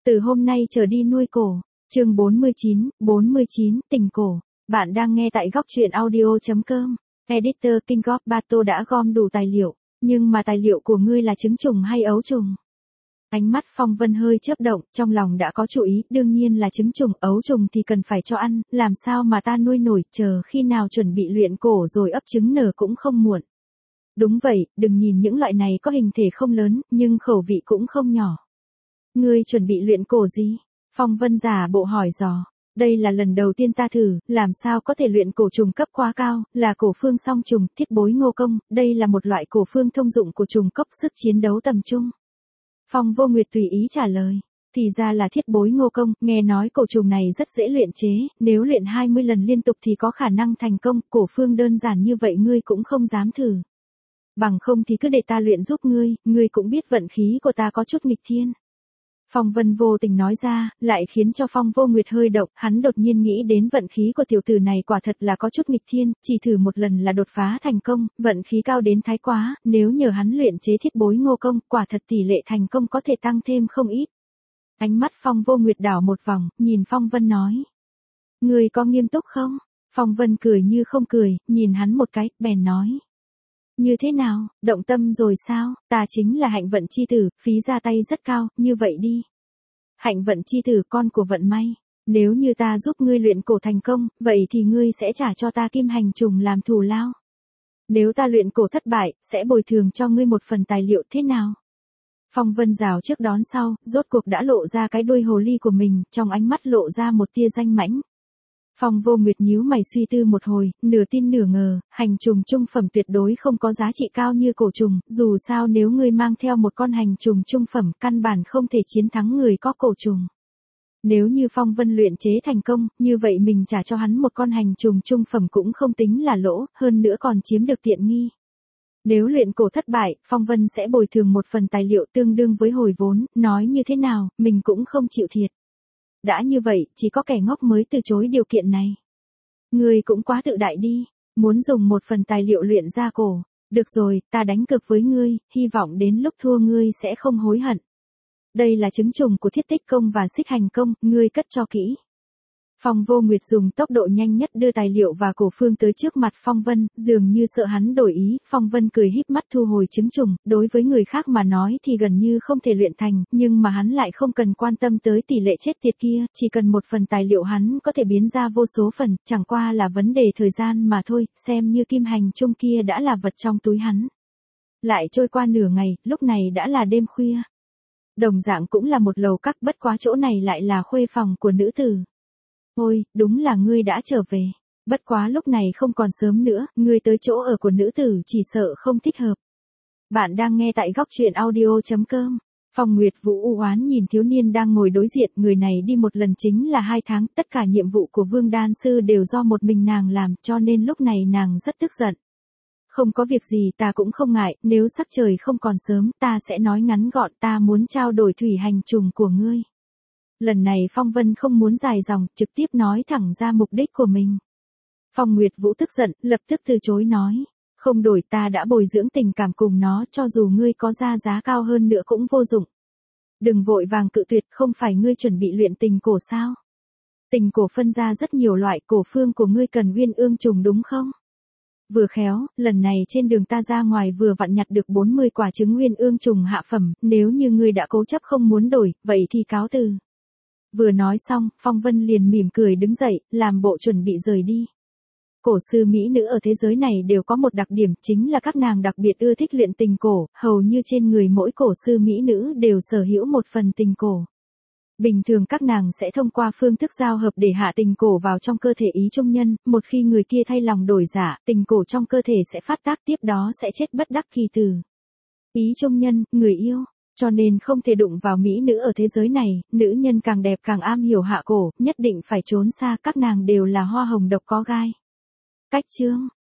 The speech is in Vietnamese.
Từ hôm nay trở đi nuôi cổ. Chương 49, tình cổ. Bạn đang nghe tại góc truyện audio.com. Editor King of Bato đã gom đủ tài liệu, nhưng mà tài liệu của ngươi là trứng trùng hay ấu trùng? Ánh mắt Phong Vân hơi chớp động, trong lòng đã có chủ ý, đương nhiên là trứng trùng, ấu trùng thì cần phải cho ăn, làm sao mà ta nuôi nổi, chờ khi nào chuẩn bị luyện cổ rồi ấp trứng nở cũng không muộn. Đúng vậy, đừng nhìn những loại này có hình thể không lớn, nhưng khẩu vị cũng không nhỏ. Ngươi chuẩn bị luyện cổ gì? Phong Vân giả bộ hỏi dò. Đây là lần đầu tiên ta thử, làm sao có thể luyện cổ trùng cấp quá cao, là cổ phương song trùng, thiết bối ngô công, đây là một loại cổ phương thông dụng của trùng cốc sức chiến đấu tầm trung. Phong Vô Nguyệt tùy ý trả lời. Thì ra là thiết bối ngô công, nghe nói cổ trùng này rất dễ luyện chế, nếu luyện 20 lần liên tục thì có khả năng thành công, cổ phương đơn giản như vậy ngươi cũng không dám thử. Bằng không thì cứ để ta luyện giúp ngươi cũng biết vận khí của ta có chút nghịch thiên. Phong Vân vô tình nói ra, lại khiến cho Phong Vô Nguyệt hơi động, hắn đột nhiên nghĩ đến vận khí của tiểu tử này quả thật là có chút nghịch thiên, chỉ thử một lần là đột phá thành công, vận khí cao đến thái quá, nếu nhờ hắn luyện chế thiết bối ngô công, quả thật tỷ lệ thành công có thể tăng thêm không ít. Ánh mắt Phong Vô Nguyệt đảo một vòng, nhìn Phong Vân nói. Ngươi có nghiêm túc không? Phong Vân cười như không cười, nhìn hắn một cái, bèn nói. Như thế nào, động tâm rồi sao, ta chính là hạnh vận chi tử, phí ra tay rất cao, như vậy đi. Hạnh vận chi tử, con của vận may, nếu như ta giúp ngươi luyện cổ thành công, vậy thì ngươi sẽ trả cho ta kim hành trùng làm thù lao. Nếu ta luyện cổ thất bại, sẽ bồi thường cho ngươi một phần tài liệu thế nào? Phong Vân rào trước đón sau, rốt cuộc đã lộ ra cái đuôi hồ ly của mình, trong ánh mắt lộ ra một tia danh mãnh. Phong Vô Nguyệt nhíu mày suy tư một hồi, nửa tin nửa ngờ, hành trùng trung phẩm tuyệt đối không có giá trị cao như cổ trùng, dù sao nếu ngươi mang theo một con hành trùng trung phẩm, căn bản không thể chiến thắng người có cổ trùng. Nếu như Phong Vân luyện chế thành công, như vậy mình trả cho hắn một con hành trùng trung phẩm cũng không tính là lỗ, hơn nữa còn chiếm được tiện nghi. Nếu luyện cổ thất bại, Phong Vân sẽ bồi thường một phần tài liệu tương đương với hồi vốn, nói như thế nào, mình cũng không chịu thiệt. Đã như vậy, chỉ có kẻ ngốc mới từ chối điều kiện này. Ngươi cũng quá tự đại đi, muốn dùng một phần tài liệu luyện ra cổ. Được rồi, ta đánh cược với ngươi, hy vọng đến lúc thua ngươi sẽ không hối hận. Đây là trứng trùng của thiết tích công và xích hành công, ngươi cất cho kỹ. Phong Vô Nguyệt dùng tốc độ nhanh nhất đưa tài liệu và cổ phương tới trước mặt Phong Vân, dường như sợ hắn đổi ý, Phong Vân cười híp mắt thu hồi trứng trùng, đối với người khác mà nói thì gần như không thể luyện thành, nhưng mà hắn lại không cần quan tâm tới tỷ lệ chết tiệt kia, chỉ cần một phần tài liệu hắn có thể biến ra vô số phần, chẳng qua là vấn đề thời gian mà thôi, xem như kim hành trung kia đã là vật trong túi hắn. Lại trôi qua nửa ngày, lúc này đã là đêm khuya. Đồng dạng cũng là một lầu các, bất quá chỗ này lại là khuê phòng của nữ tử. Ôi, đúng là ngươi đã trở về. Bất quá lúc này không còn sớm nữa, ngươi tới chỗ ở của nữ tử chỉ sợ không thích hợp. Bạn đang nghe tại góc truyện audio.com. Phong Nguyệt Vũ u oán nhìn thiếu niên đang ngồi đối diện, người này đi một lần chính là 2 tháng, tất cả nhiệm vụ của Vương Đan Sư đều do một mình nàng làm, cho nên lúc này nàng rất tức giận. Không có việc gì ta cũng không ngại, nếu sắc trời không còn sớm, ta sẽ nói ngắn gọn, ta muốn trao đổi thủy hành trùng của ngươi. Lần này Phong Vân không muốn dài dòng, trực tiếp nói thẳng ra mục đích của mình. Phong Nguyệt Vũ tức giận, lập tức từ chối nói. Không đổi, ta đã bồi dưỡng tình cảm cùng nó, cho dù ngươi có ra giá cao hơn nữa cũng vô dụng. Đừng vội vàng cự tuyệt, không phải ngươi chuẩn bị luyện tình cổ sao? Tình cổ phân ra rất nhiều loại, cổ phương của ngươi cần uyên ương trùng đúng không? Vừa khéo, lần này trên đường ta ra ngoài vừa vặn nhặt được 40 quả trứng uyên ương trùng hạ phẩm, nếu như ngươi đã cố chấp không muốn đổi, vậy thì cáo từ. Vừa nói xong, Phong Vân liền mỉm cười đứng dậy, làm bộ chuẩn bị rời đi. Cổ sư mỹ nữ ở thế giới này đều có một đặc điểm, chính là các nàng đặc biệt ưa thích luyện tình cổ, hầu như trên người mỗi cổ sư mỹ nữ đều sở hữu một phần tình cổ. Bình thường các nàng sẽ thông qua phương thức giao hợp để hạ tình cổ vào trong cơ thể ý trung nhân, một khi người kia thay lòng đổi dạ, tình cổ trong cơ thể sẽ phát tác, tiếp đó sẽ chết bất đắc kỳ tử. Ý trung nhân, người yêu. Cho nên không thể đụng vào mỹ nữ ở thế giới này, nữ nhân càng đẹp càng am hiểu hạ cổ, nhất định phải trốn xa, các nàng đều là hoa hồng độc có gai. Cách chương,